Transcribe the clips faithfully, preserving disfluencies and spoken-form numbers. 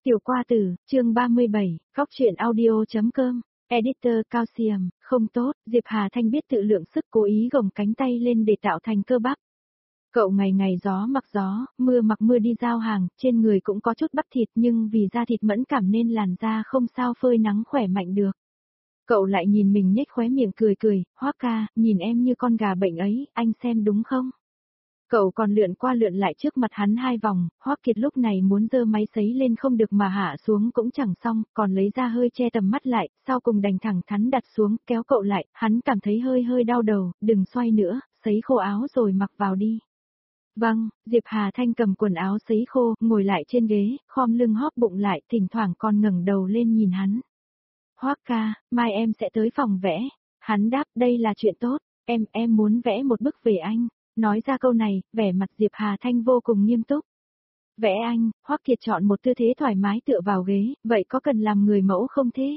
Tiểu Qua Tử, chương ba mươi bảy, Góc truyện audio.com, Editor Cao Xiềm, không tốt, Diệp Hà Thanh biết tự lượng sức cố ý gồng cánh tay lên để tạo thành cơ bắp. Cậu ngày ngày gió mặc gió, mưa mặc mưa đi giao hàng, trên người cũng có chút bắp thịt nhưng vì da thịt mẫn cảm nên làn da không sao phơi nắng khỏe mạnh được. Cậu lại nhìn mình nhếch khóe miệng cười cười, Hoác ca, nhìn em như con gà bệnh ấy, anh xem đúng không? Cậu còn lượn qua lượn lại trước mặt hắn hai vòng, Hoắc Kiệt lúc này muốn giơ máy sấy lên không được mà hạ xuống cũng chẳng xong, còn lấy ra hơi che tầm mắt lại, sau cùng đành thẳng thắn đặt xuống, kéo cậu lại, hắn cảm thấy hơi hơi đau đầu, đừng xoay nữa, sấy khô áo rồi mặc vào đi. Vâng, Diệp Hà Thanh cầm quần áo sấy khô, ngồi lại trên ghế, khom lưng hóp bụng lại, thỉnh thoảng còn ngẩng đầu lên nhìn hắn. Hoắc ca, mai em sẽ tới phòng vẽ. Hắn đáp, đây là chuyện tốt, em, em muốn vẽ một bức về anh. Nói ra câu này, vẻ mặt Diệp Hà Thanh vô cùng nghiêm túc. Vẽ anh, Hoắc Kiệt chọn một tư thế thoải mái tựa vào ghế, vậy có cần làm người mẫu không thế?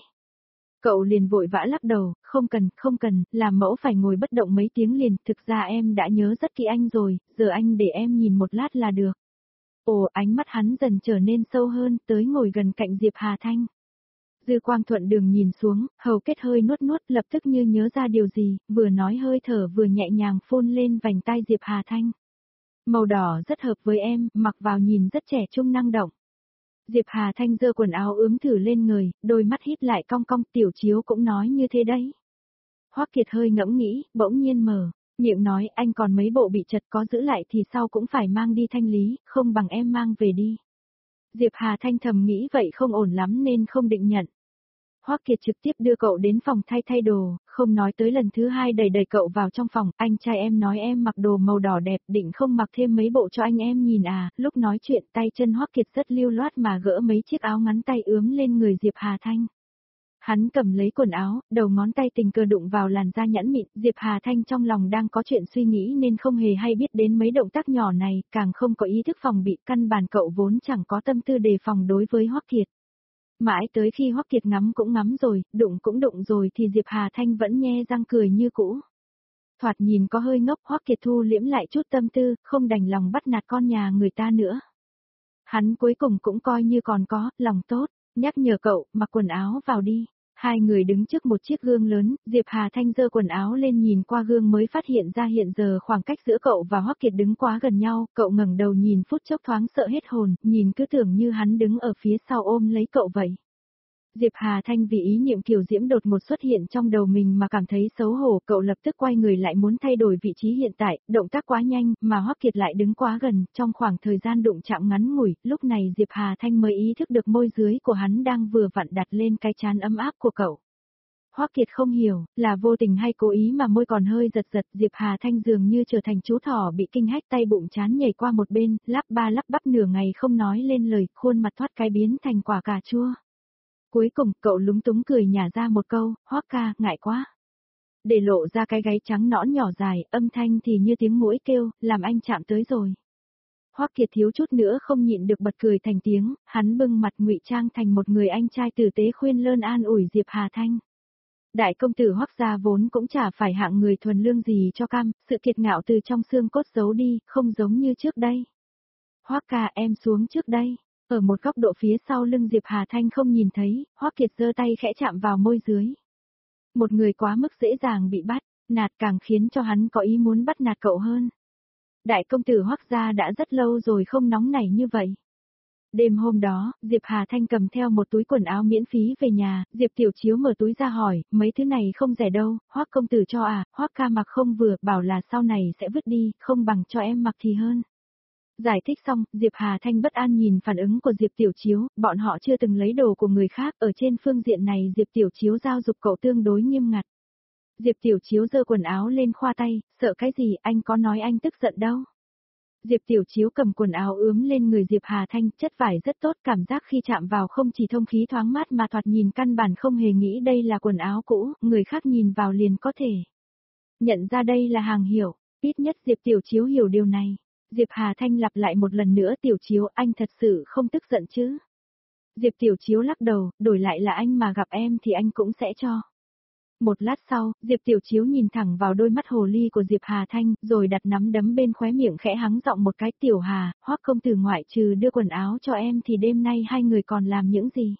Cậu liền vội vã lắc đầu, không cần, không cần, làm mẫu phải ngồi bất động mấy tiếng liền, thực ra em đã nhớ rất kỹ anh rồi, giờ anh để em nhìn một lát là được. Ồ, ánh mắt hắn dần trở nên sâu hơn, tới ngồi gần cạnh Diệp Hà Thanh. Dư Quang thuận đường nhìn xuống, hầu kết hơi nuốt nuốt, lập tức như nhớ ra điều gì, vừa nói hơi thở vừa nhẹ nhàng phun lên vành tai Diệp Hà Thanh. Màu đỏ rất hợp với em, mặc vào nhìn rất trẻ trung năng động. Diệp Hà Thanh giơ quần áo ướm thử lên người, đôi mắt híp lại cong cong, Tiểu Chiếu cũng nói như thế đấy. Hoắc Kiệt hơi ngẫm nghĩ, bỗng nhiên mở miệng nói, anh còn mấy bộ bị chật có giữ lại thì sau cũng phải mang đi thanh lý, không bằng em mang về đi. Diệp Hà Thanh thầm nghĩ vậy không ổn lắm nên không định nhận. Hoắc Kiệt trực tiếp đưa cậu đến phòng thay thay đồ, không nói tới lần thứ hai đẩy đẩy cậu vào trong phòng, anh trai em nói em mặc đồ màu đỏ đẹp, định không mặc thêm mấy bộ cho anh em nhìn à, lúc nói chuyện tay chân Hoắc Kiệt rất lưu loát mà gỡ mấy chiếc áo ngắn tay ướm lên người Diệp Hà Thanh. Hắn cầm lấy quần áo, đầu ngón tay tình cờ đụng vào làn da nhẵn mịn, Diệp Hà Thanh trong lòng đang có chuyện suy nghĩ nên không hề hay biết đến mấy động tác nhỏ này, càng không có ý thức phòng bị, căn bản cậu vốn chẳng có tâm tư đề phòng đối với Hoắc Kiệt. Mãi tới khi Hoắc Kiệt ngắm cũng ngắm rồi, đụng cũng đụng rồi thì Diệp Hà Thanh vẫn nhe răng cười như cũ. Thoạt nhìn có hơi ngốc, Hoắc Kiệt thu liễm lại chút tâm tư, không đành lòng bắt nạt con nhà người ta nữa. Hắn cuối cùng cũng coi như còn có lòng tốt, nhắc nhở cậu, mặc quần áo vào đi. Hai người đứng trước một chiếc gương lớn, Diệp Hà Thanh giơ quần áo lên nhìn qua gương mới phát hiện ra hiện giờ khoảng cách giữa cậu và Hoắc Kiệt đứng quá gần nhau, cậu ngẩng đầu nhìn phút chốc thoáng sợ hết hồn, nhìn cứ tưởng như hắn đứng ở phía sau ôm lấy cậu vậy. Diệp Hà Thanh vì ý niệm kiều diễm đột ngột xuất hiện trong đầu mình mà cảm thấy xấu hổ, cậu lập tức quay người lại muốn thay đổi vị trí hiện tại, động tác quá nhanh, mà Hoắc Kiệt lại đứng quá gần, trong khoảng thời gian đụng chạm ngắn ngủi, lúc này Diệp Hà Thanh mới ý thức được môi dưới của hắn đang vừa vặn đặt lên cái trán ấm áp của cậu. Hoắc Kiệt không hiểu, là vô tình hay cố ý mà môi còn hơi giật giật, Diệp Hà Thanh dường như trở thành chú thỏ bị kinh hách, tay bụng chán nhảy qua một bên, lắp ba lắp bắp nửa ngày không nói lên lời, khuôn mặt thoát cái biến thành quả cà chua. Cuối cùng, cậu lúng túng cười nhả ra một câu, Hoắc ca, ngại quá. Để lộ ra cái gáy trắng nõn nhỏ dài, âm thanh thì như tiếng muỗi kêu, làm anh chạm tới rồi. Hoắc Kiệt thiếu chút nữa không nhịn được bật cười thành tiếng, hắn bưng mặt ngụy trang thành một người anh trai tử tế khuyên lơn an ủi Diệp Hà Thanh. Đại công tử Hoắc gia vốn cũng chả phải hạng người thuần lương gì cho cam, sự kiệt ngạo từ trong xương cốt giấu đi, không giống như trước đây. Hoắc ca, em xuống trước đây. Ở một góc độ phía sau lưng Diệp Hà Thanh không nhìn thấy, Hoắc Kiệt giơ tay khẽ chạm vào môi dưới. Một người quá mức dễ dàng bị bắt, nạt càng khiến cho hắn có ý muốn bắt nạt cậu hơn. Đại công tử Hoắc gia đã rất lâu rồi không nóng nảy như vậy. Đêm hôm đó, Diệp Hà Thanh cầm theo một túi quần áo miễn phí về nhà, Diệp Tiểu Chiếu mở túi ra hỏi, mấy thứ này không rẻ đâu, Hoắc công tử cho à, Hoắc ca mặc không vừa, bảo là sau này sẽ vứt đi, không bằng cho em mặc thì hơn. Giải thích xong, Diệp Hà Thanh bất an nhìn phản ứng của Diệp Tiểu Chiếu, bọn họ chưa từng lấy đồ của người khác, ở trên phương diện này Diệp Tiểu Chiếu giao dục cậu tương đối nghiêm ngặt. Diệp Tiểu Chiếu giơ quần áo lên khoa tay, sợ cái gì, anh có nói anh tức giận đâu. Diệp Tiểu Chiếu cầm quần áo ướm lên người Diệp Hà Thanh, chất vải rất tốt, cảm giác khi chạm vào không chỉ thông khí thoáng mát mà thoạt nhìn căn bản không hề nghĩ đây là quần áo cũ, người khác nhìn vào liền có thể nhận ra đây là hàng hiệu, ít nhất Diệp Tiểu Chiếu hiểu điều này. Diệp Hà Thanh lặp lại một lần nữa, Tiểu Chiếu, anh thật sự không tức giận chứ? Diệp Tiểu Chiếu lắc đầu, đổi lại là anh mà gặp em thì anh cũng sẽ cho. Một lát sau, Diệp Tiểu Chiếu nhìn thẳng vào đôi mắt hồ ly của Diệp Hà Thanh, rồi đặt nắm đấm bên khóe miệng khẽ hắng giọng một cái. Tiểu Hà, Hoắc công tử ngoại trừ đưa quần áo cho em thì đêm nay hai người còn làm những gì?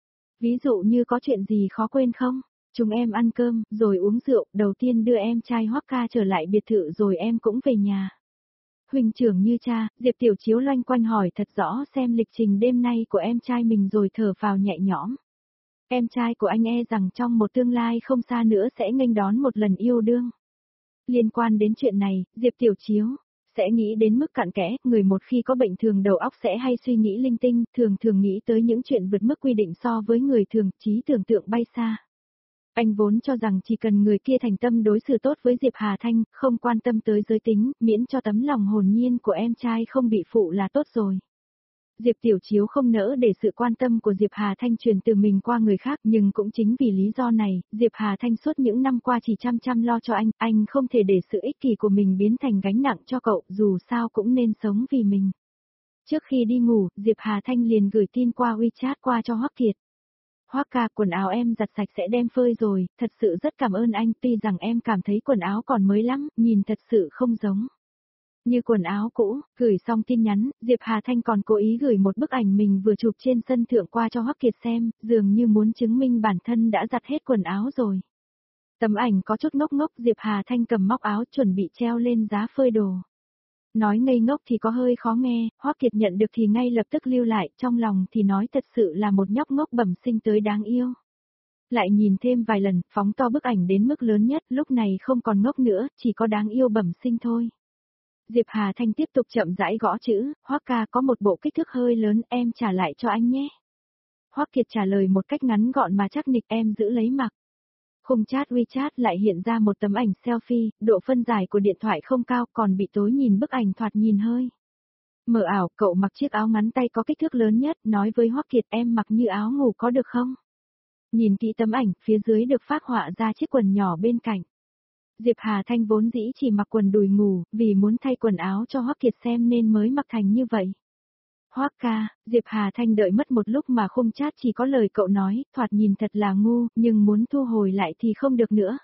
Ví dụ như có chuyện gì khó quên không? Chúng em ăn cơm, rồi uống rượu, đầu tiên đưa em trai Hoắc ca trở lại biệt thự rồi em cũng về nhà. Huynh trưởng như cha, Diệp Tiểu Chiếu loanh quanh hỏi thật rõ xem lịch trình đêm nay của em trai mình rồi thở phào nhẹ nhõm. Em trai của anh e rằng trong một tương lai không xa nữa sẽ nghênh đón một lần yêu đương. Liên quan đến chuyện này, Diệp Tiểu Chiếu sẽ nghĩ đến mức cặn kẽ, người một khi có bệnh thường đầu óc sẽ hay suy nghĩ linh tinh, thường thường nghĩ tới những chuyện vượt mức quy định so với người thường, trí tưởng tượng bay xa. Anh vốn cho rằng chỉ cần người kia thành tâm đối xử tốt với Diệp Hà Thanh, không quan tâm tới giới tính, miễn cho tấm lòng hồn nhiên của em trai không bị phụ là tốt rồi. Diệp Tiểu Chiếu không nỡ để sự quan tâm của Diệp Hà Thanh truyền từ mình qua người khác, nhưng cũng chính vì lý do này, Diệp Hà Thanh suốt những năm qua chỉ chăm chăm lo cho anh, anh không thể để sự ích kỷ của mình biến thành gánh nặng cho cậu, dù sao cũng nên sống vì mình. Trước khi đi ngủ, Diệp Hà Thanh liền gửi tin qua WeChat qua cho Hoắc Kiệt. Hoắc ca, quần áo em giặt sạch sẽ đem phơi rồi, thật sự rất cảm ơn anh, tuy rằng em cảm thấy quần áo còn mới lắm, nhìn thật sự không giống như quần áo cũ. Gửi xong tin nhắn, Diệp Hà Thanh còn cố ý gửi một bức ảnh mình vừa chụp trên sân thượng qua cho Hoắc Kiệt xem, dường như muốn chứng minh bản thân đã giặt hết quần áo rồi. Tấm ảnh có chút ngốc ngốc, Diệp Hà Thanh cầm móc áo chuẩn bị treo lên giá phơi đồ. Nói ngây ngốc thì có hơi khó nghe, Hoắc Kiệt nhận được thì ngay lập tức lưu lại, trong lòng thì nói thật sự là một nhóc ngốc bẩm sinh tới đáng yêu. Lại nhìn thêm vài lần, phóng to bức ảnh đến mức lớn nhất, lúc này không còn ngốc nữa, chỉ có đáng yêu bẩm sinh thôi. Diệp Hà Thanh tiếp tục chậm rãi gõ chữ, Hoắc ca có một bộ kích thước hơi lớn, em trả lại cho anh nhé. Hoắc Kiệt trả lời một cách ngắn gọn mà chắc nịch, em giữ lấy mặc. Khung chat WeChat lại hiện ra một tấm ảnh selfie, độ phân giải của điện thoại không cao, còn bị tối nhìn bức ảnh thoạt nhìn hơi mờ ảo. Cậu mặc chiếc áo ngắn tay có kích thước lớn nhất, nói với Hoắc Kiệt em mặc như áo ngủ có được không? Nhìn kỹ tấm ảnh, phía dưới được phác họa ra chiếc quần nhỏ bên cạnh. Diệp Hà Thanh vốn dĩ chỉ mặc quần đùi ngủ, vì muốn thay quần áo cho Hoắc Kiệt xem nên mới mặc thành như vậy. Hoắc ca, Diệp Hà Thanh đợi mất một lúc mà khung chat chỉ có lời cậu nói, thoạt nhìn thật là ngu, nhưng muốn thu hồi lại thì không được nữa.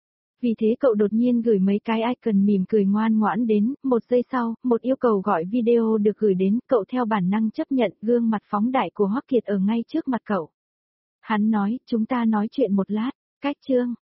Vì thế cậu đột nhiên gửi mấy cái icon mỉm cười ngoan ngoãn đến, một giây sau, một yêu cầu gọi video được gửi đến, cậu theo bản năng chấp nhận, gương mặt phóng đại của Hoắc Kiệt ở ngay trước mặt cậu. Hắn nói, chúng ta nói chuyện một lát, cách chương.